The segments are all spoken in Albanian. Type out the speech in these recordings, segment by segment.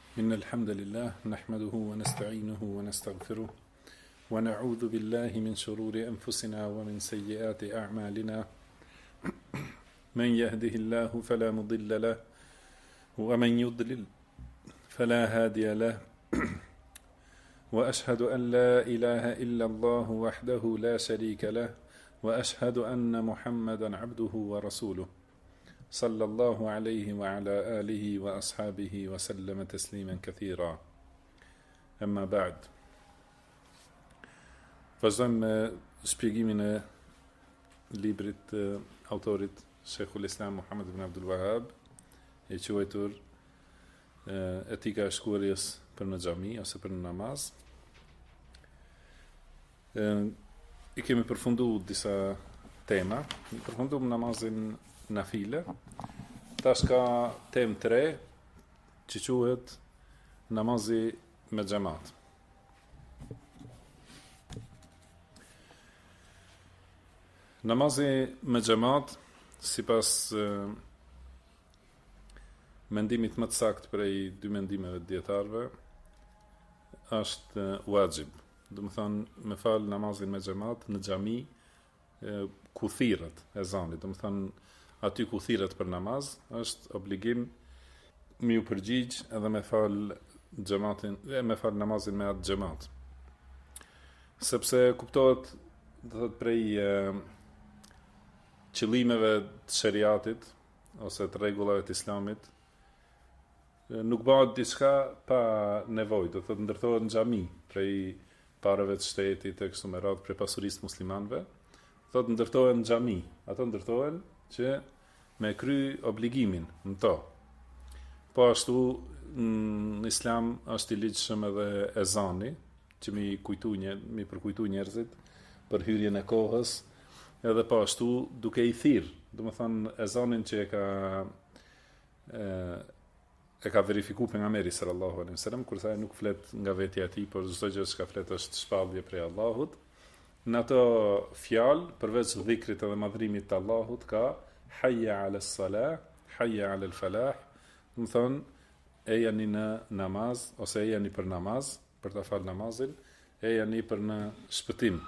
إن الحمد لله نحمده ونستعينه ونستغفره ونعوذ بالله من شرور أنفسنا ومن سيئات أعمالنا من يهده الله فلا مضل له ومن يضلل فلا هادي له وأشهد أن لا إله إلا الله وحده لا شريك له وأشهد أن محمدا عبده ورسوله صلى الله عليه وعلى آله وأصحابه وسلم تسليما كثيرا أما بعد. Vazhdojmë me shpjegimin e librit të autorit Sheikhul Islam Muhammad ibn Abdul Wahhab, i quajtur Etika e shkuarjes për në xhami ose për në namaz. I kemi përfunduar disa tema, i përfunduam namazin nafile. Tash ka temë 3 që quhet namazi me xhamat. Namazi me xhamat, sipas mendimit më të saktë prej dy mendimeve të dietarëve, është wajib. Do të thonë me fal namazin me xhamat në xhami ku thirret ezani, do të thonë aty ku thirret për namaz, është obligim me u përgjigj edhe me fal xhamatin, me fal namazin me atë xhamat. Sepse kuptohet, do thotë prej qëllimeve të shariatit ose të rregullave të islamit, nuk bëhet diçka pa nevojë, do thotë ndërtohet në xhami prej parave të shtetit e kështu me radhë, prej pasurisë muslimanëve, thotë ndërtohen në xhami, ato ndërtohen që me kry obligimin në to. Po ashtu në islam është i ligjshëm edhe ezani, që mi përkujtu njerëzit për hyrjen e kohës, edhe po ashtu duke i thirr, do të thonë ezanin që e ka verifikuar pejgamberi sallallahu alaihi wasallam, kur sa nuk flet nga vetja e tij, por çdo gjë që flet është shpallje prej Allahut. Në ato fjalë, përveç dhikrit edhe madhrimit të Allahut, ka hayya ala salah, hayya ala falah, do të thonë e jani në namaz ose e jani për namaz, për ta fal namazin, e jani për në shpëtim.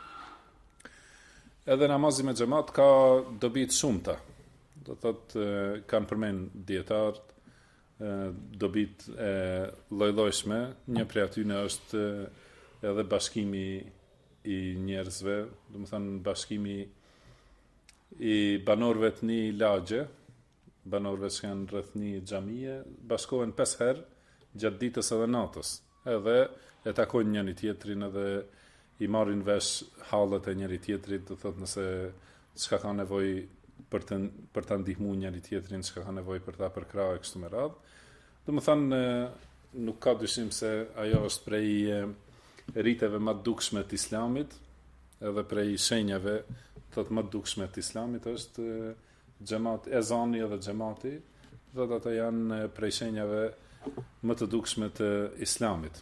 Edhe namazi me xhamat ka dobi të shumta. Do thotë kanë përmend dietarët dobit e lloj-llojshme, një prej atyre është edhe bashkimi i njerëzve, do të thonë bashkimi i banorëve të një lagje, banorëve që kanë rreth një xhamie, bashkohen 5 herë gjatë ditës edhe natës, edhe e takojnë njëri tjetrin edhe i marrin vesh hallet e njëri tjetrit, do thotë nëse çka ka nevojë për ta ndihmuar njëri tjetrin, çka ka nevojë për ta përkrahë kështu me radhë. Do të thonë nuk ka dyshim se ajo është prej riteve më të dukshme të islamit, edhe prej shenjave thotë më të dukshme të islamit është xhamat, ezani edhe xhamati, thotë ata janë prej shenjave më të dukshme të islamit.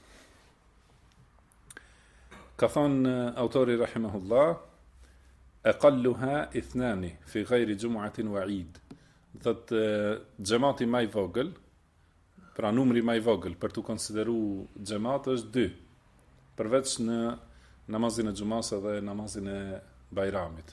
Ka thonë autori rahimahullah, aqalluha ithnani fi ghayri jumu'atin wa 'id. Thotë xhamati më i vogël, pra numri më i vogël për të konsideruar xhamat është 2, përveç në namazin e xumas dhe namazin e bajramit.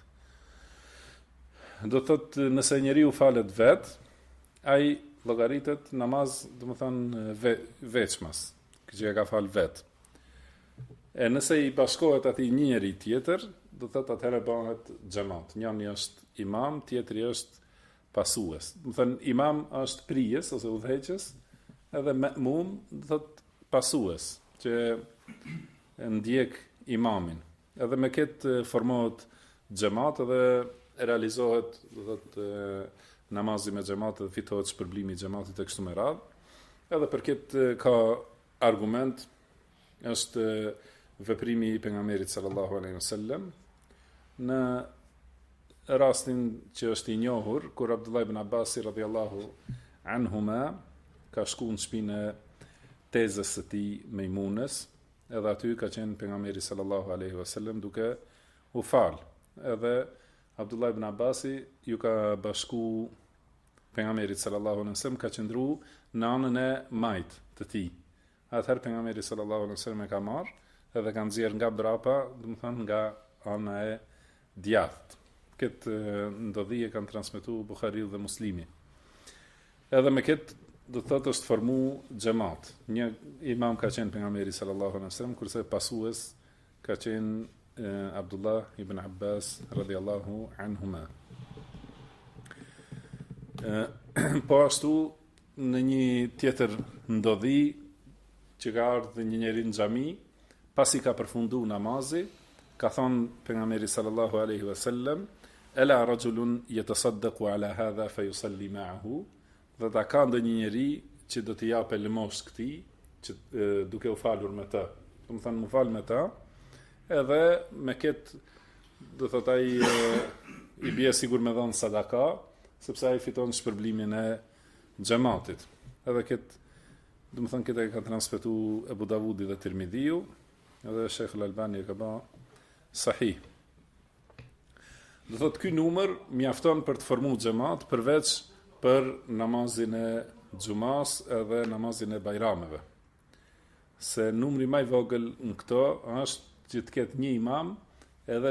Do thotë nëse njeriu falet vet, ai llogaritet namaz, do të thonë veçmas, që e ka fal vet. E nëse i bashkohet atij një njeri tjetër, do thotë atëherë bëhet xhamat. Njëri është imam, tjetri është pasues. Do thonë imam është prijes ose udhëheqës, edhe ma'mum do thotë pasues, që ndjek imamin. Edhe me këtë formohet xhamat dhe realizohet, do thotë namazi me xhamat dhe fitohet shpërblimi i xhamatit e kështu me radhë. Edhe për këtë ka argument, është veprimi i pejgamberit sallallahu alaihi wasallam në rastin që është i njohur, kur Abdullah ibn Abbas radhiyallahu anhuma ka shkuar në shtëpinë e tezës së tij Mejmunës, edhe aty ka qenë pejgamberi sallallahu alaihi wasallam duke u fal. Edhe Abdullah ibn Abbasi ju ka bashku pejgamberit sallallahu alaihi wasallam ka qëndruar në anën e majt të tij. Atëherë pejgamberi sallallahu alaihi wasallam e ka marrë edhe ka nxjerr nga brapa, domethënë nga ana e djathtë. Këtë ndodhi e kanë transmetuar Buhariu dhe Muslimi. Edhe me këtë do të thotë është formu xhamat. Një imam ka qenë pejgamberi sallallahu alaihi wasallam, kurse pasues ka qenë Abdullah ibn Abbas radhiyallahu anhuma. Po ashtu në një tjetër ndodhi që ka ardhur një njeri në xhami, pasi ka përfunduar namazi, ka thonë pejgamberi sallallahu alaihi wasallam, "Ela rajulun yatasaddaqu ala hadha fayusalli ma'ahu?" Dhe ta ka ndonjë njeri që do t'i japë lëmosh këtij, që duke u falur me të. Do të thonë mu fal me të, edhe me këtë do thot ai i bie sigur me dhënë sadaka, sepse ai fiton shpërblimin e xhamatit. Edhe këtë, do të thonë këtë e ka transmetuar Abu Davudi dhe Tirmidhiu, edhe Sheikh Al-Albani e ka bë sahih. Do thot ky numër mjafton për të formuar xhamat përveç për namazin e xumas edhe namazin e bajrameve. Se numri më i vogël në këto është që të ketë një imam edhe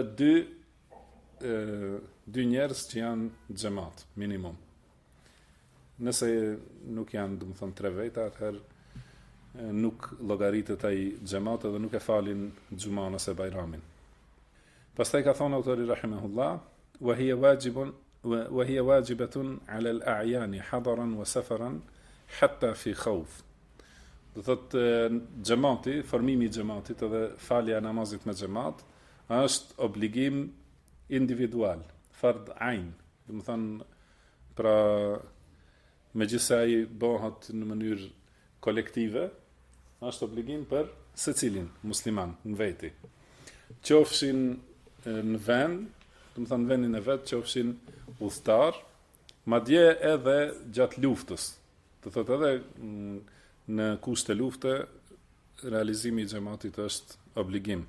dy njerëz që janë xhamat minimum. Nëse nuk janë, do të thonë 3 veta, atëherë nuk llogaritet ai xhamat dhe nuk e falin xuman ose bajramin. Pastaj ka thonë autori rahimahullah, wa hiya wajibatun ala al-a'yan hadaran wa safaran hatta fi khawf. Do thotë xhamati, formimi i xhamatit edhe falja e namazit me xhamat është obligim individual, fard ain. Do të thonë pra megjithëse ai bëhet në mënyrë kolektive, është obligim për secilin musliman në veti. Qofshin në vend, do të thonë vendin e vet, qofshin udhëtar, madje edhe gjatë luftës. Do thotë edhe në kusht të lufte, realizimi i xhamatit është obligim.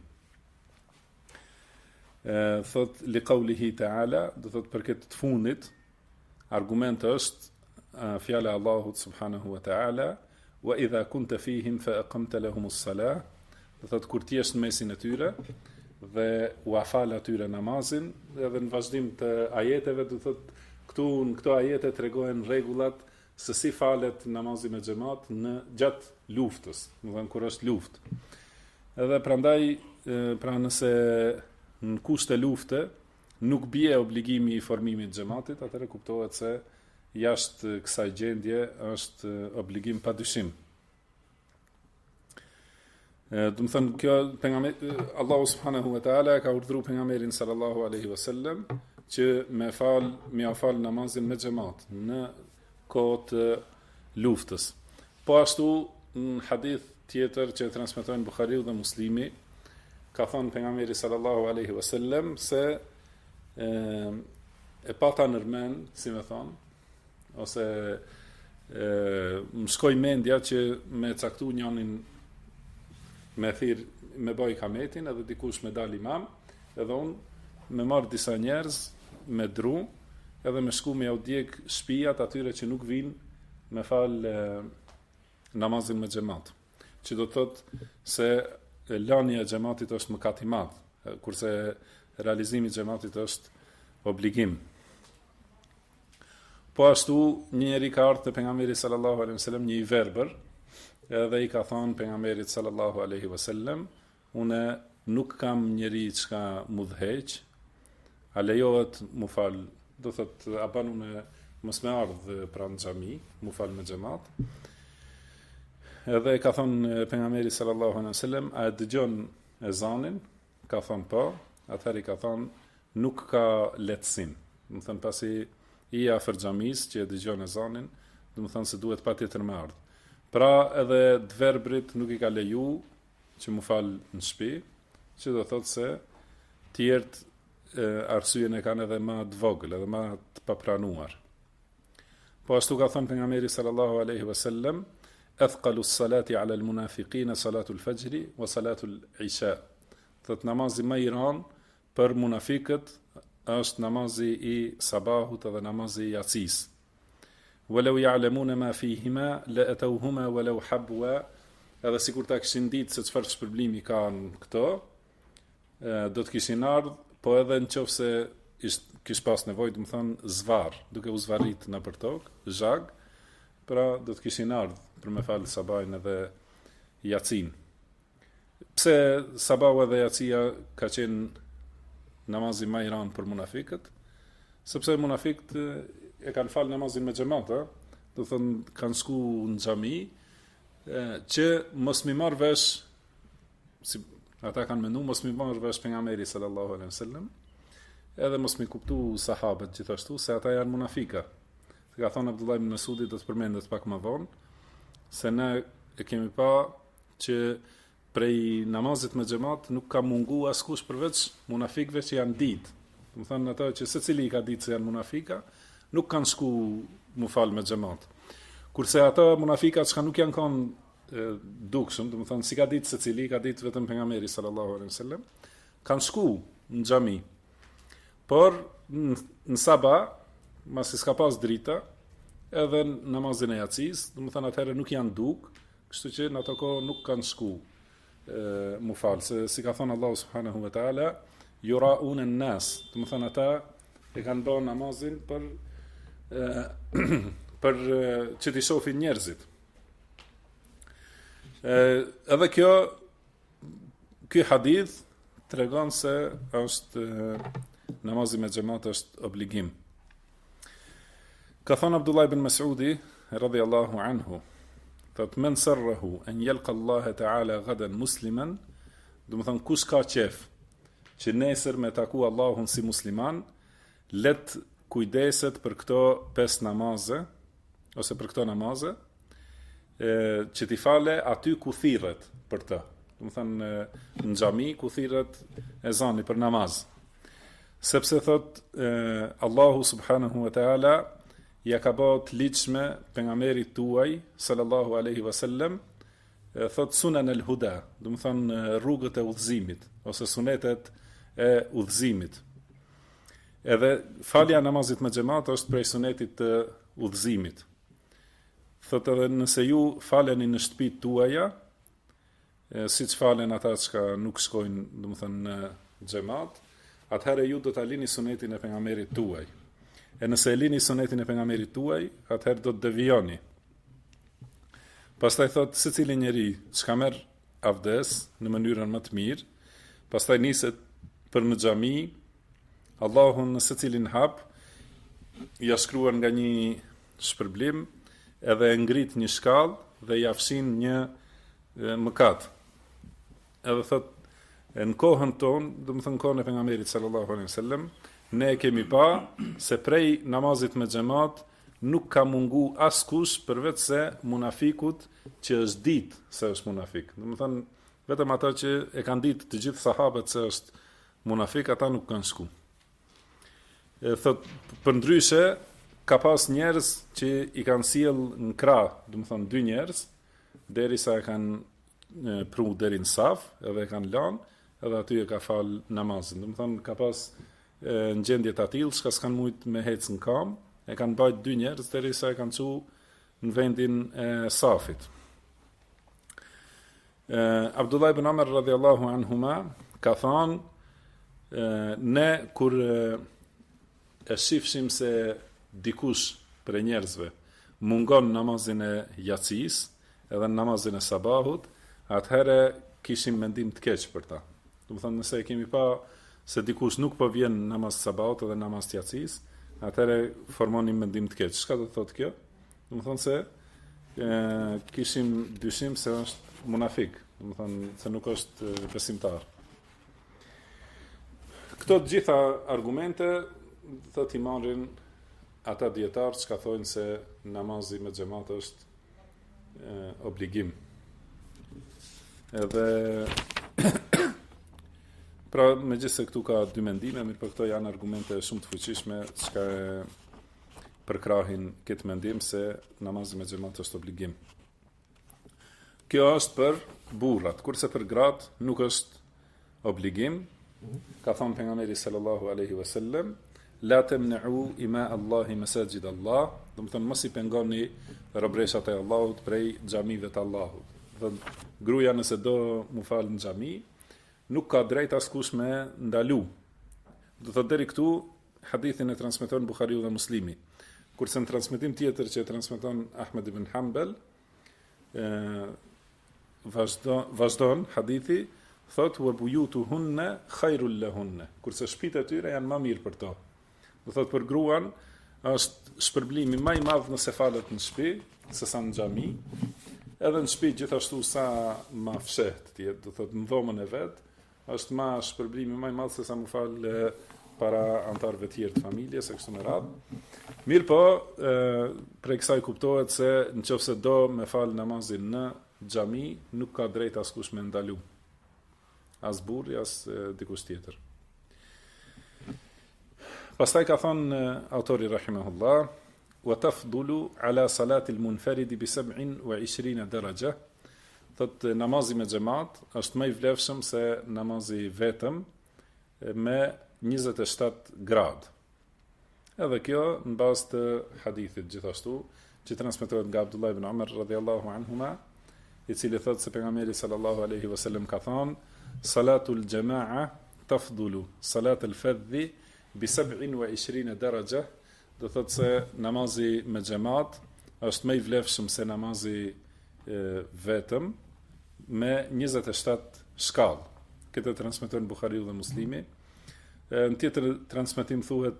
Thot li qawlihi ta'ala, do thot për këtë të fundit, argument është fjala e Allahut subhanahu wa ta'ala, wa idha kunta fihim fa aqamta lahumus salah, do thot kur ti je në mesin e tyre dhe u afal atyre namazin, edhe në vazhdim të ajeteve do thot në këto ajete tregojnë rregullat se si falet namazi me xhamat në gjatë luftës, do të thonë kur është luftë. Edhe prandaj pra nëse në kusht të lufte nuk bie obligimi i formimit të xhamatit, atëherë kuptohet se jashtë kësaj gjendje është obligim padyshim. Do të thonë kjo pejgamberi Allahu subhanahu wa taala ka urdhëruar pejgamberin sallallahu alaihi wasallam që me fal namazin me xhamat në kohë të luftës. Po ashtu në hadith tjetër që transmetojnë Buhariu dhe Muslimi, ka thonë pejgamberi sallallahu alaihi wasallam se e pata nërmen, si me thonë, ose më shkoj mendja që me caktu njonin me thirr me baj kametin edhe dikush me dal imam, edhe unë me marr disa njerëz me dru edhe me shku me audjek shtëpiat atyre që nuk vinë me fal namazin me xhamat. Që do të thotë se lania e xhamatit është mëkat i madh, kurse realizimi i xhamatit është obligim. Po ashtu një njeri ka ardhur te pejgamberi sallallahu alaihi wasallam, një i verbër, edhe i ka thonë pejgamberit sallallahu alaihi wasallam, unë nuk kam njeri që ka mu dheq, a lejohet mu fal, do thot a ban unë mos me ardhë pranë xhami, mu fal me xhamat. Edhe ka thonë pejgamberi sallallahu alaihi wasallam, a e dëgjon ezanin? Ka thonë po. Atëherë ka thonë nuk ka lehtësim. Do të thonë pasi i afër xhamis që e dëgjon ezanin, do të thonë se duhet patjetër me ardh. Pra edhe të verbrit nuk i ka leju që mu fal në shtëpi, që do thotë se tjertë arsyen e kanë edhe më të vogël, edhe më të papranuar. Po ashtu ka thënë pejgamberi sallallahu alaihi wasallam, athqalu s-salati ala al-munafiqin salatu al-fajr wa salatu al-isha. Thot namazi më i rënd për munafiqët është namazi i sabahut edhe namazi i yacis. walau ya'lamuna ma fihima la atawhuma walau habwa, edhe sikur ta kishin ditë se çfarë shpërblimi kanë këto, do të kishin ardhur, po edhe nëse kish pas nevojë, do të thonë zvarr, duke u zvarrit nëpër tokë, zhag, pra do të kishin ardhur për me falë sabajin edhe jacin. Pse sabahu edhe jacia ka qenë namazi më i rënd për munafikët? Sepse munafikët e kanë falë namazin me xhamat, do thonë kanë shku në xhami, që mos mi marr vesh, si ata kanë menduar, mos mi marr vesh pejgamberi sallallahu alaihi wasallam, edhe mos mi kuptu sahabët gjithashtu se ata janë munafika. Se ka thonë Abdullah ibn Mas'udi, do të përmendet pak më vonë, se ne e kemi pa që prej namazit me xhamat nuk ka mungu askush përveç munafikëve që janë ditë. Do të thonë ata që secili ka ditë se janë munafika, nuk kanë shku mu falë me xhamat. Kurse ata munafikat që nuk janë kanë dukshëm, do të thonë si ka ditë secili, ka ditë vetëm pejgamberi sallallahu alaihi wasallam, kanë shku në xhami. Por në sabah, masi s'ka pas drita, edhe në namazin e jacis, do të thonë atëherë nuk janë duk, kështu që në ato kohë nuk kanë shku mu falë, se si ka thonë Allahu subhanahu wa ta'ala, yura'un an-nas, do të thonë ata e kanë bërë namazin për që t'i shohin njerëzit. Edhe ky hadith tregon se është namazi me xhamat është obligim. Ka thonë Abdullah ibn Mas'udi radhiyallahu anhu, thot men sarrahu an yalqa Allah ta'ala gadan musliman, do të thonë kush ka qef që nesër me taku Allahun si musliman, let kujdeset për këto 5 namaze, ose për këto namaze, që t'i fale aty ku thirret për të. Do të thonë në xhami ku thirret ezani për namaz. Sepse thot Allahu subhanahu wa ta'ala ja ka bët ligjshme pejgamberit tuaj sallallahu alaihi wasallam, thot sunan al-huda, do të thonë rrugët e udhëzimit ose sunetet e udhëzimit. Edhe falja namazit me xhamat është prej sunetit të udhëzimit. Thot edhe nëse ju faleni në shtëpitë tuaja, siç falen ata që nuk shkojnë, do të thonë në xhamat, atëherë ju do ta lini sunetin e pejgamberit tuaj. E nëse e lini sunetin e pejgamberit tuaj, atëherë do të devijoni. Pastaj thot secili njeri çka merr avdes në mënyrën më të mirë, pastaj niset për në xhami, Allahun në secilin hap ja shkruan nga një shpërblim, edhe e ngrit një shkallë dhe ja fshin një mëkat. Edhe thot në kohën tonë, do të thënë kohën e pejgamberit sallallahu alaihi wasallam, ne kemi pa se prej namazit me xhamat nuk ka mungu askush përveç se munafikut që është ditë se është munafik. Do të thënë vetëm ata që e kanë ditë të gjithë sahabët se është munafik, ata nuk kanë shku. Thot përndryshe ka pas njerëz që i kanë sjell në krah, do të thënë 2 njerëz, derisa e kanë pru deri në saf, edhe e kanë lanë, edhe aty e ka fal namazin. Do të thënë ka pas në gjendje të atillë, që s'kan mujt me hec në kam, e kanë bajt 2 njerëz derisa e kanë çu në vendin e safit. Abdullah ibn Amr radhiyallahu anhuma ka thënë, ne kur e shifshim se dikush për njerëzve mungon namazin e jacis edhe namazin e sabahut, atëherë kishim mendim të keq për ta. Do të thonë nëse e kemi pa se dikush nuk po vjen namaz sabahut edhe namaz jacis, atëherë formonim mendim të keq. Çka do të thotë kjo? Do të thonë se kishim dyshim se është munafik, do të thonë se nuk është besimtar. Këto të gjitha argumente thot i marrin ata dietarë që thonë se namazi me xhamat është obligim. Edhe pra megjithëse këtu ka 2 mendime, mirë po këto janë argumente shumë të fuqishme që përkrahin këtë mendim se namazi me xhamat është obligim. Kjo është për burrat, kurse për gratë nuk është obligim. Ka thënë pejgamberi sallallahu alaihi wasallam, la temna'u ima Allahi masajid Allah, do të thonë mos i pengoni robreshat e Allahut prej xhamive të Allahut. Do gruaja nëse do mu fal në xhami, nuk ka drejt askush me ndalu. Do thotë deri këtu hadithin e transmeton Buhariu dhe Muslimi. Kurse në transmetim tjetër që e transmeton Ahmed ibn Hanbal, vazhdon hadithi, thot wa buyutuhunna khairul lahunna, kurse shtëpitë e tyre janë më mirë për to. Do thot për gruan është shpërblimi më i madh nëse falet në shtëpi sesa në xhami. Edhe në shtëpi gjithashtu sa më fshehtë tjetë, do thot në dhomën e vet, është më shpërblimi më i madh sesa më fal para antarëve tjerë të familjes e kështu me radhë. Mirë po, prej kësaj kuptohet se nëse do me fal namazin në xhami, nuk ka drejt askush me ndalu. As burri, as dikush tjetër. Pastaj ka thënë autori rahimahullah, wa tafdulu ala salati al-munfarid bi 27 daraja. Thot namazi me xhamat është më i vlefshëm se namazi vetëm me 27 gradë. Edhe kjo në bazë të hadithit gjithashtu, që transmetohet nga Abdullah ibn Umar radhiyallahu anhuma, i cili thot se pejgamberi sallallahu alaihi wasallam ka thënë: "Salatul jama'a tafdulu salat al-fadhi bi 27 daraja", do thot se namazi me xhamat është më i vlefshëm se namazi vetëm me 27 shkallë. Këtë transmeton Buhariu dhe Muslimi. Në tjetër transmetim thuhet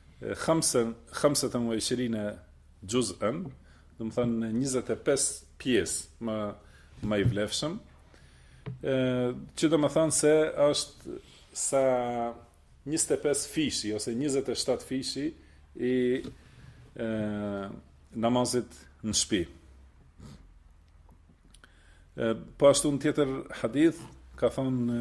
25 juz'an, do të thonë 25 pjesë më i vlefshëm. Që do të thonë se është sa 25 fishi ose 27 fishi i namazit në shtëpi. Po ashtu në tjetër hadith ka thonë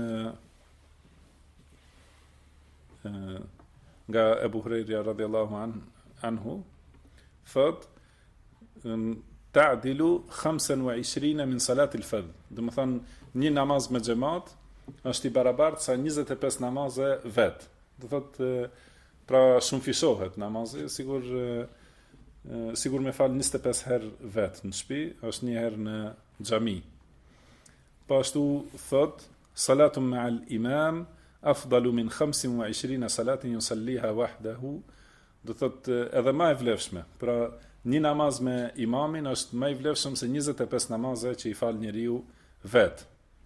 nga Ebu Hurajra radhiyallahu anhu, thot ta'dilu 25 min salat al-fard. Do të thonë një namaz me xhamat është i barabartë sa 25 namaze vet. Do thot pra shumë fishohet namazi, sigur me fal 25 herë vet në shtëpi, është një herë në xhami. Po ashtu thot salatun ma'al imam afdalu min 25 salatin yusalliha wahdahu, do thot edhe më e vlefshme. Pra një namaz me imamin është më i vlefshëm se 25 namaze që i fal njeriu vet.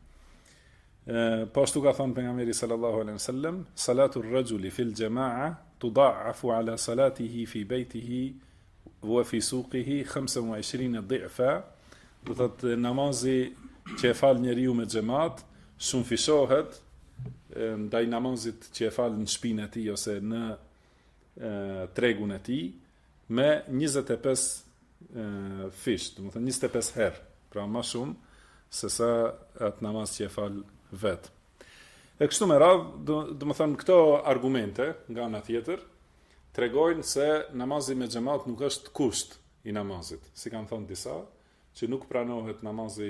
Po ashtu ka thënë pejgamberi sallallahu alaihi wasallam, salatu ar-rajuli fil jama'a tuda'afu ala salatihi fi baytihi wa fi suqihi 25 dhi'fa. Do thot namazi që e fal njeriu me xhamat shumë fishohet ndaj namazit që e fal në shtëpinë e tij ose në tregun e tij me 25 fish, do të thonë 25 herë, pra më shumë se sa atë namaz që e fal vet. E kështu me radhë, do të thonë këto argumente nga ana tjetër tregojnë se namazi me xhamat nuk është kusht i namazit, si kanë thënë disa, që nuk pranohet namazi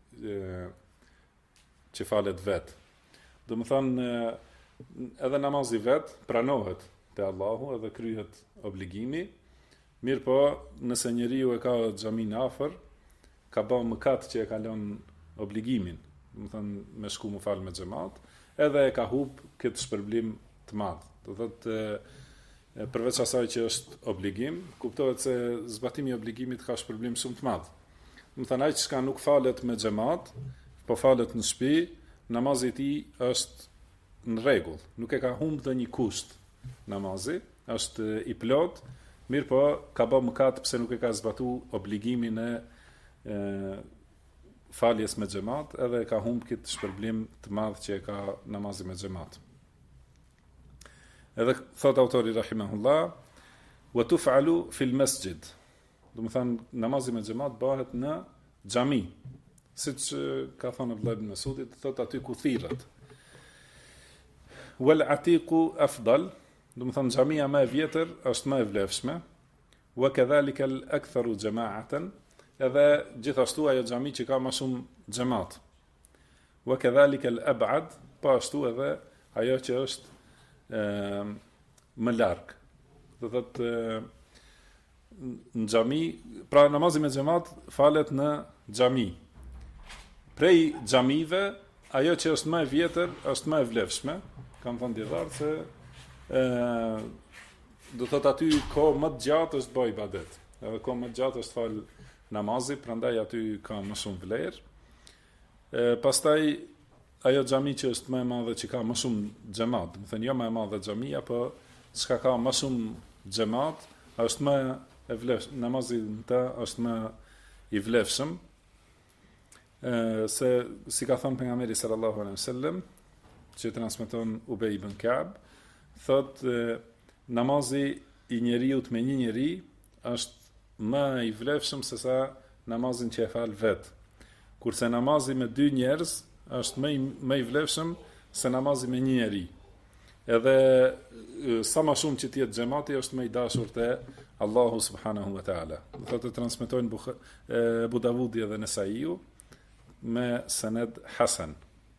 që falet vet. Do të thonë edhe namazi vet pranohet te Allahu edhe kryhet obligimi. Mirë po, nëse njeriu e ka xhamin afër, ka bën mëkat që e ka lënë obligimin, do të thonë me shku më fal me xhamat, edhe e ka humb këtë shpërblim të madh. Do thotë përveç asaj që është obligim, kuptohet se zbatimi i obligimit ka shpërblim shumë të madh. Do të thonë ai që nuk falet me xhamat, po falet në shtëpi, namazi i tij është në rregull, nuk e ka humbë dhe një kusht namazi, është i plot, mirë po ka bë mëkat pse nuk e ka zbatu obligimin e faljes me xhamat, edhe e ka humbë këtë shpërblim të madh që e ka namazi me xhamat. Edhe thot autori rahimahullah, wa tuf'alu fil masjid. Do të thonë namazi me xhamat bëhet në xhami. Siç ka thënë Abdullah ibn Mas'udi, thot aty ku thirret. Wal atiqu afdal, do të thonë xhamia më e vjetër është më e vlefshme. Wa kadhalika al aktharu jama'atan, edhe gjithashtu ajo xhami që ka më shumë xhamat. Wa kadhalika al ab'ad, po ashtu edhe ajo që është më larg, do thotë në xhami, pra namazi me xhamat falet në xhami. Prej xhamive, ajo që është më e vjetër, është më e vlefshme, kam thënë dietar se do thotë aty kohë më të gjatë është bëj ibadet. Edhe kohë më të gjatë është fal namazi, prandaj aty ka më shumë vlerë. Pastaj ajo xhami që është më e madhe që ka më shumë xhamat, do të thënë jo më e madhe xhamia, po çka ka më shumë xhamat, është më e vlefshëm, namazi në të është më i vlefshëm. Se si ka thënë pejgamberi sallallahu alaihi wasallam, që transmeton Ubej ibn Ka'b, thotë namazi i njeriut me një njeri është më i vlefshëm se sa namazin që e fal vet. Kurse namazi me dy njerëz është më i vlefshëm se namazi me një njeri. Edhe sa më shumë që të jetë xhamati është më i dashur te Allahu subhanahu wa taala. Do të transmetojnë Abu Davudi dhe Nesaiu me sanad hasan.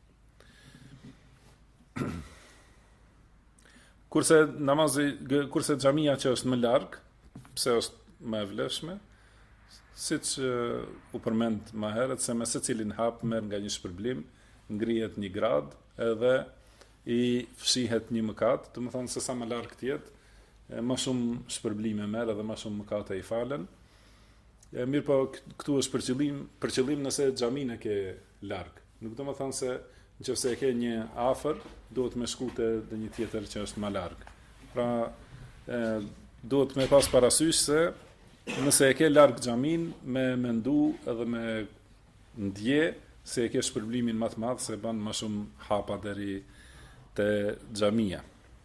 Kurse xhamia që është më larg, pse është më e vlefshme, siç u përmend më herët se me secilin hap merr nga një shpërblim, ngrihet një grad edhe i fshihet një mëkat, do të thonë se sa më larg të jetë, më shumë shpërblime merr edhe më shumë mëkate i falen. Mirë po këtu është për qëllim nëse xhamin e ke larg. Nuk do të thonë se nëse e ke një afër, duhet me shku te një tjetër që është më larg. Pra duhet me pas parasysh se nëse e ke larg xhamin, me mendu edhe me ndje se e ke shpërblimin më të madh se bën më shumë hapa deri te xhamia.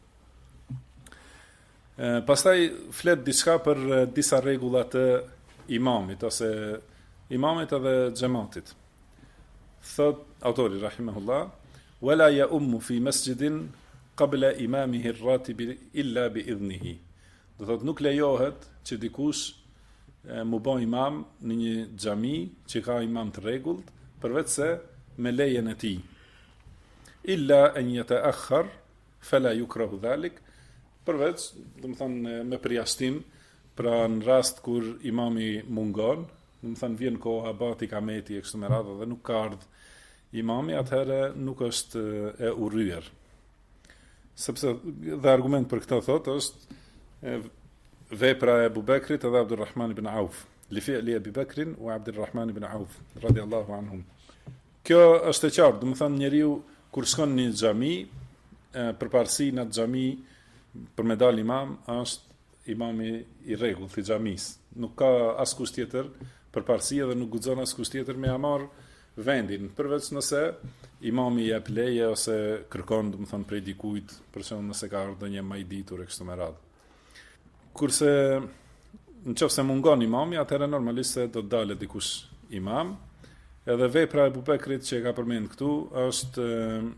Pastaj flet diçka për disa rregulla të imamit ose imamit edhe xhamatit. Thot autori rahimahullah, wala ya'ummu fi masjidin qabla imamihi ar-ratib illa bi idhnihi. Do thot nuk lejohet që dikush mu bë imam në një xhami që ka imam të rregullt, përveç se me lejen e tij. Illa an yata'akhkhar fala yukrahu dhalik, përveç, do të thonë me përjashtim, pra në rast kur imami mungon, do të thonë vjen koha bati kameti e kështu me radhë dhe nuk ka ardh imami, atëherë nuk është e urryer. Sepse dhe argument për këtë thotë është vepra e Abu Bekrit edhe Abdulrahman ibn Auf, li fi'li Abi Bekrin wa Abdulrahman ibn Auf radiyallahu anhum. Kjo është e qartë, do të thonë njeriu kur shkon në një xhami, përparësi në xhami për me dal imam është imami i rregullt i xhamis. Nuk ka askush tjetër përparësi dhe nuk guxon askush tjetër me marr vendin, përveç nëse imami jep leje ose kërkon, do të thonë prej dikujt, për shembull nëse ka ardhur një më i ditur e kështu me radhë. Kurse nëse mungon imami, atëherë normalisht se do të dalë dikush imam. Edhe vepra e Abu Bekrit që ka përmend këtu është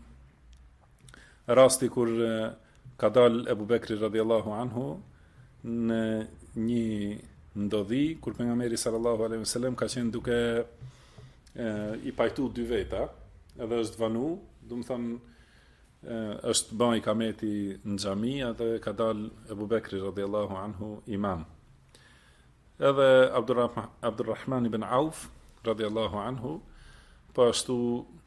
rasti kur ka dal Abu Bekri radhiyallahu anhu në një ndodhi kur pejgamberi sallallahu alaihi wasallam ka qenë duke i pajtu dy veta, edhe është vanu, do të thonë është bën ikameti në xhami, atë ka dal Abu Bekri radhiyallahu anhu imam. Edhe Abdulrahman ibn Auf radhiyallahu anhu po ashtu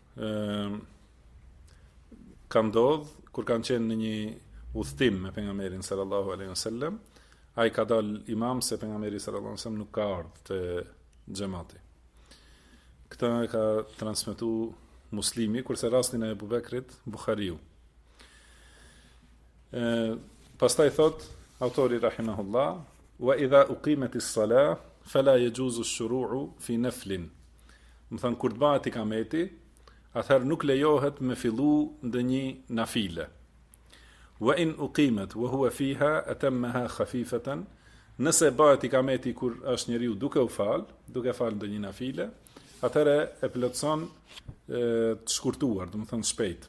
ka ndodh kur kanë qenë në një udhtim me pejgamberin sallallahu alaihi wasallam, ai ka dal imam se pejgamberi sallallahu alaihi wasallam nuk ka ardhur te xhamati. Këtë e ka transmetuar Muslimi, kurse rastin e Abu Bekrit Buhariu. Pastaj thot autori rahimahullah, wa idha uqimat as-salah fala yajuzu ash-shuru'u fi naflin. Do thon kur të bëhet ikameti, atëherë nuk lejohet me fillu ndonjë nafile. Wa in uqimat wa huwa fiha atammaha khafifatan. Nëse bëhet ikameti kur është njeriu duke u fal ndonjë nafile, atëherë e plotson të shkurtuar, do të thonë shpejt.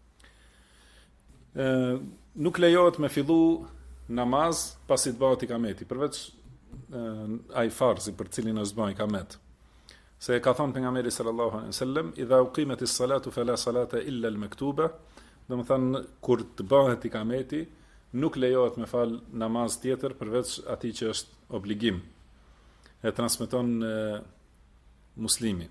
Nuk lejohet me fillu namaz pasi të bëhet ikameti, përveç ai farzi për cilin është bën ikamet. Se ka thënë pejgamberi sallallahu alaihi wasallam, idha uqimat as-salatu fala salata illa al-maktuba, do të thonë kur të bëhet ikameti, nuk lejohet me fal namaz tjetër përveç atij që është obligim. E transmeton Muslimi.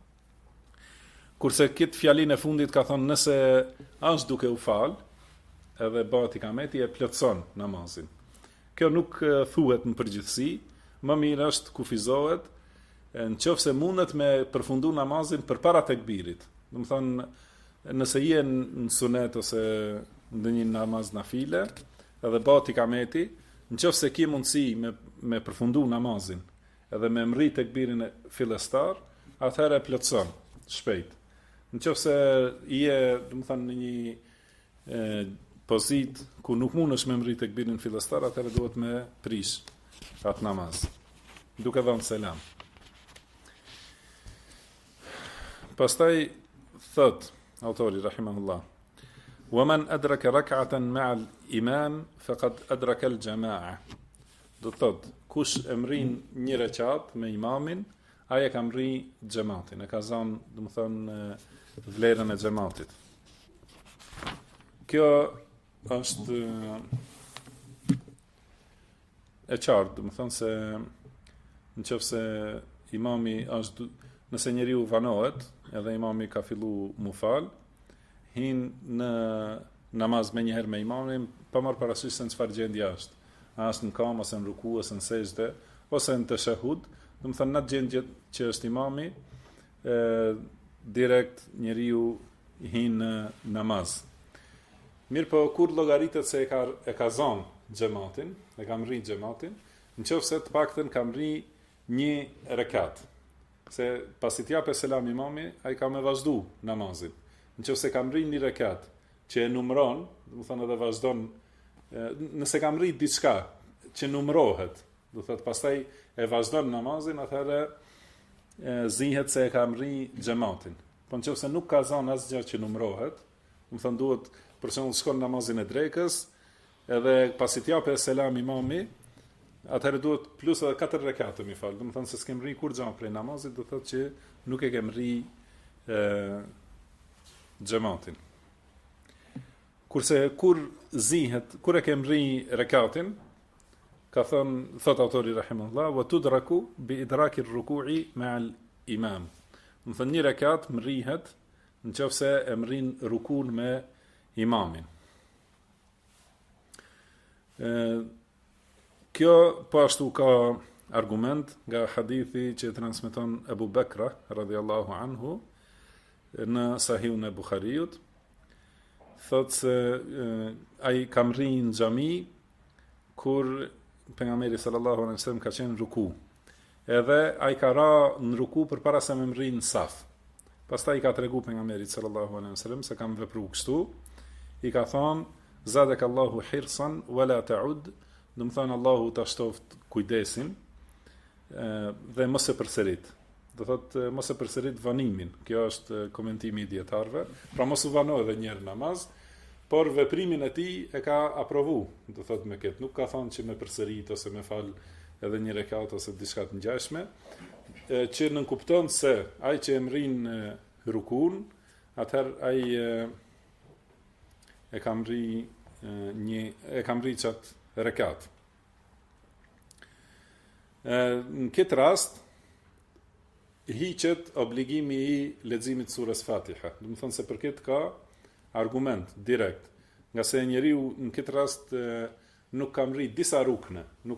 Kurse këtë fjalin e fundit ka thonë nëse është duke u fal, edhe bëhet ikameti e plotson namazin. Kjo nuk thuhet në përgjithësi, më mirë është kufizohet nëse mundet me përfundu namazin përpara tekbirit. Do të thonë, nëse je në sunet ose në një namaz nafile, edhe bëhet ikameti, nëse ke mundësi me përfundu namazin, edhe me mri tekbirin e fillestar, atëherë e plotson shpejt. Nëse je, do të thonë, në një pozit ku nuk mundesh me mri tekbirin fillestar, atëherë duhet me prish atë namaz, duke dhënë selam. Pastaj thot autori rahimahullah: "Wa man adraka rak'atan ma'a al-imam faqad adraka al-jama'a." Do thot, kush e mrin një rekat me imamin, ai e ka mri xhamatin, e ka zënë, do të thonë, vlerën e xhamatit. Kjo është e qartë, do të thonë se nëse imami është, nëse njeriu vanohet, edhe imami ka fillu mu fal, hin në namaz me njëherë me imamin, pa marrë parasysh se në çfarë gjendje është. A është në kam, ose në ruku, ose në sejdë, ose në tashahhud, do të thonë në gjendje që është imami, direkt njeriu hin në namaz. Mirë po, kur llogaritet se e ka zonë xhamatin, e ka mri xhamatin, nëse të paktën ka mri një rekat. Se pasi t'jape selam imami, ai ka me vazhdu namazin. Nëse ka mri një rekat që e numron, do të thonë edhe vazhdon, nëse ka mri diçka që numrohet, do të thotë pastaj e vazhdon namazin, atëherë zihet se e ka mri xhamatin. Po nëse nuk ka zonë asgjë që numrohet, do të thonë duhet, për shembull, shkon namazin e drekës, edhe pasi t'jape selam imami, atëherë duhet plus edhe 4 rekate mi fal. Do të thonë se s'kem rri kur xham prej namazit, do thotë që nuk e kem rri xhamatin. Kurse kur zihet, kur e kem rri rekatin, ka thot autori rahimahullah, wa tudraku bi idraki ar-ruku'i ma'a al-imam. Do thonë një rekat mrihet nëse e mrin rukun me imamin. Kjo po ashtu ka argument nga hadithi që transmeton Abu Bekra radhiyallahu anhu në Sahihun e Buhariut, thot se ai ka mri në xhami kur pejgamberi sallallahu alaihi wasallam ka qenë në ruku. Edhe ai ka ra në ruku përpara se me mri në saf. Pastaj i ka tregu pejgamberit sallallahu alaihi wasallam se kam vepruar kështu. I ka thonë: "Zadekallahu hirsan wala ta'ud." Do të thonë Allahu ta shtoft kujdesin dhe mos e përsërit. Do thotë mos e përsërit vanimin. Kjo është komentimi i dietarëve. Pra mos u vano edhe një herë namaz, por veprimin e tij e ka aprovu. Do thotë me këtë, nuk ka thonë që me përsërit ose me fal edhe një rekat ose diçka të ngjashme, që nënkupton se ai që e mrin rukun, atëherë ai e ka mri çat rekat. Në këtë rast hiqet obligimi i leximit surës Fatiha. Do të thonë se për këtë ka argument direkt, nga se njeriu në këtë rast nuk ka mri disa rukne. Nuk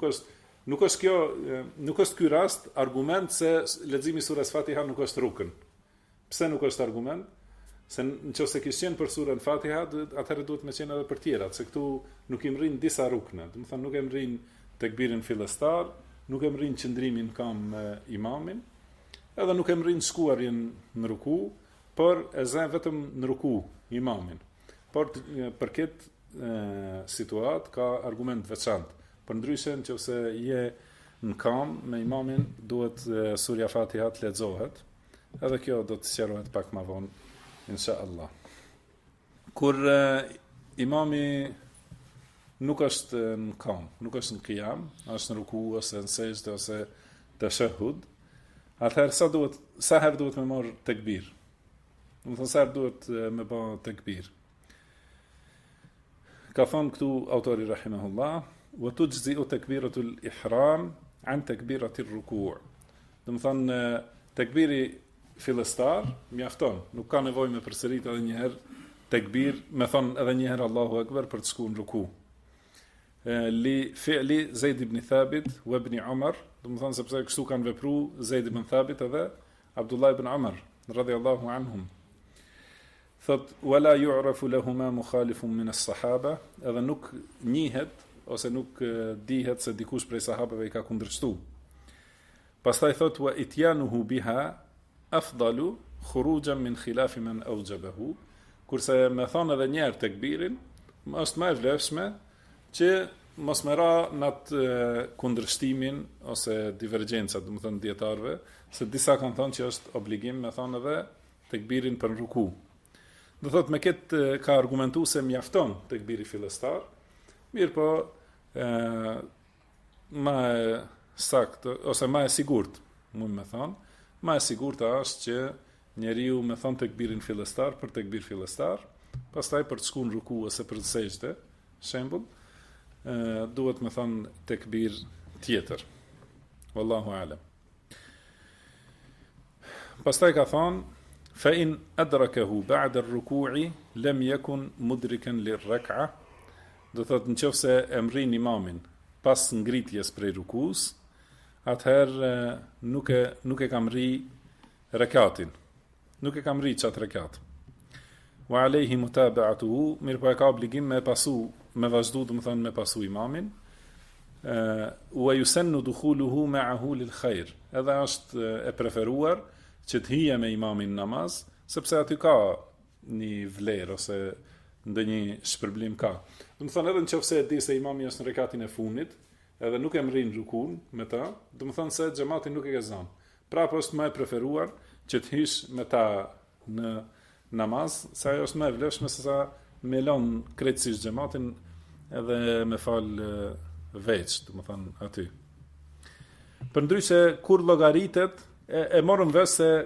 është ky rast argument se leximi i surës Fatiha nuk është rukn. Pse nuk është argument? Se nëse kishte qenë për surën Fatiha, atëherë duhet me qenë edhe për tjerat, se këtu nuk i mrin disa rukne. Do të thonë nuk e mrin tekbirin fillestar, nuk e mrin qëndrimin kam me imamin, edhe nuk e mrin shkuarjen në ruku, por e zën vetëm në ruku imamin. Por për këtë situat ka argument veçantë. Për ndryshe nëse je në kam me imamin, duhet surja Fatiha të lexohet. Edhe kjo do të sqarohet pak më vonë, insha Allah. Kur imami nuk është në kam, nuk është në qiyam, është në ruku ose në sejdë ose tashahhud, atëherë sa herë duhet me marr tekbir? Do të thonë sa herë duhet me bë tekbir? ka thonë këtu autori rahimahullah, wa tujzi'u takbiratul ihram an takbiratir ruku'. Do të thonë tekbiri fillestar mjafton, nuk ka nevojë me përsërit edhe një herë tekbir, me thonë edhe një herë Allahu Akbar për të shkuar në ruku. Li fi'li Zaid ibn Thabit wa ibn Umar, do të thonë sepse kështu kanë vepruar Zaid ibn Thabit edhe Abdullah ibn Umar radhiyallahu anhum. Thot wala yu'rafu lahuma mukhalifun min as-sahaba, edhe nuk njihet ose nuk dihet se dikush prej sahabeve i ka kundërshtuar. Pastaj thot wa ityanuhu biha afdalu khurujan min khilafi man awjabahu, kurse me thonë edhe njerë tekbirin, është më e vlefshme që mos më ra në atë kundërshtimin ose divergjenca, do të thënë dietarëve, se disa kanë thënë që është obligim me thonë edhe tekbirin për ruku. Do thot me këtë ka argumentu se mjafton tekbiri fillestar, mirë po ma e saktë, ose ma e sigurt, mund me thonë, ma e sigurta është që njeriu me thonë tekbirin fillestar për tekbir fillestar, pastaj për të shkuar në ruku ose për të sejdë, shembull, duhet me thonë tekbir tjetër. Wallahu alem. Pastaj ka thonë fa in adrakahu ba'da ar-ruku'i lam yakun mudrikan lir-rak'a, do thotë nëse e mrin imamin pas ngritjes prej rukus, atëherë nuk e ka mri rekatin, nuk e ka mri çat rekat. Wa alayhi mutaba'atuhu, mirë po e ka obligim me vazhdu, do të thonë me pasu imamin. Wa yusannu dukhuluhu ma'ahu lil-khair, edhe është e preferuar që të hije me imamin namaz, sepse aty ka një vlerë ose ndonjë shpërblim ka. Do të thonë edhe nëse e di se imami është në rekatin e fundit, edhe nuk e mrin rukun me ta, do të thonë se xhamati nuk e ka zënë. Prapë është më e preferuar që të hish me ta në namaz, sa ajo është më e vlefshme se sa me lën krejtësisht xhamatin edhe me fal veç, do të thonë aty. Përndryshe kur llogaritet e morëm vesh se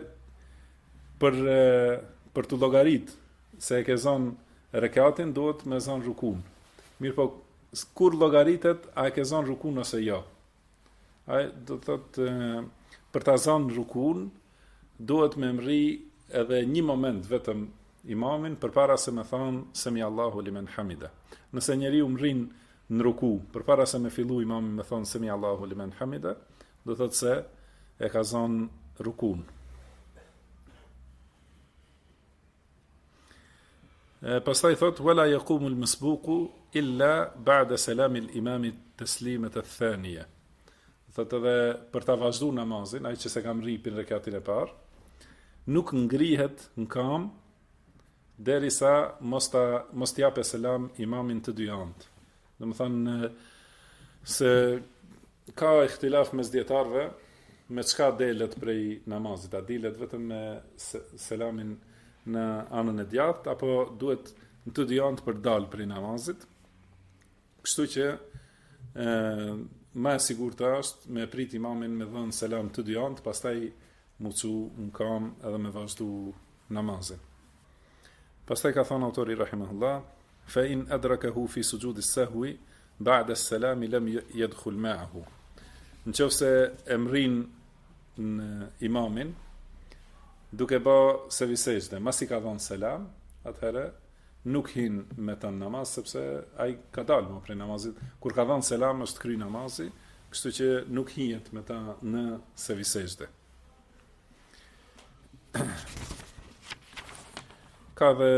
për të llogarit se e ke zonë rekatin, duhet me zonë rukun. Mirë po, kur llogaritet, a e ke zonë rukun ose jo? Ai do thotë për ta zonë rukun, duhet me mri edhe një moment vetëm imamin përpara se me thonë semi Allahu limen hamida. Nëse njeriu mrin në ruku përpara se me fillu imamin me thonë semi Allahu limen hamida, do thotë se e ka zonë rukun. Pastaj thot wala yaqumu al-masbuqu illa ba'da salami al-imam at-taslimat ath-thaniya. Thot edhe për ta vazhduar namazin, ai që se ka mripin rekatin e parë, nuk ngrihet në kam derisa mos t'jape selam imamin të dy anë. Do të thonë se ka ihtilaf mes dietarëve me çka delet prej namazit, a dilet vetëm me selamin në anën e djathtë, apo duhet në të dy anët për dal prej namazit. Kështu që më e sigurta është me prit imamin me dhënë selam të dy anët, pastaj mucu në kam edhe me vazhdu namazin. Pastaj ka thënë autori rahimahullah, fa in adrakahu fi sujudi sahwi ba'da as-salami lam yadkhul ma'ahu. Nëse e mrin në imamin duke bë sevisejde, mas i ka dhënë selam, atëherë nuk hin me të namaz, sepse ai ka dalë më prej namazit. Kur ka dhënë selam është kry namazi, kështu që nuk hihet me ta në sevisejde. Ka dhe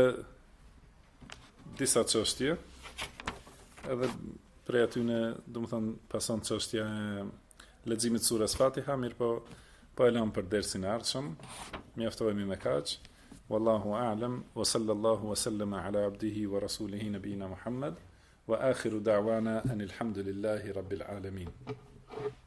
disa çështje, edhe prej atyne, do të thënë, pason çështja e leximit surës Fatiha, mirë po e lëm për dersin e ardhshëm. Mjaftohemi me kaq. Wallahu a'lam wa sallallahu wa sallama ala abdihi wa rasulihi nabiyina Muhammad wa akhiru da'wana anil hamdulillahi rabbil alamin.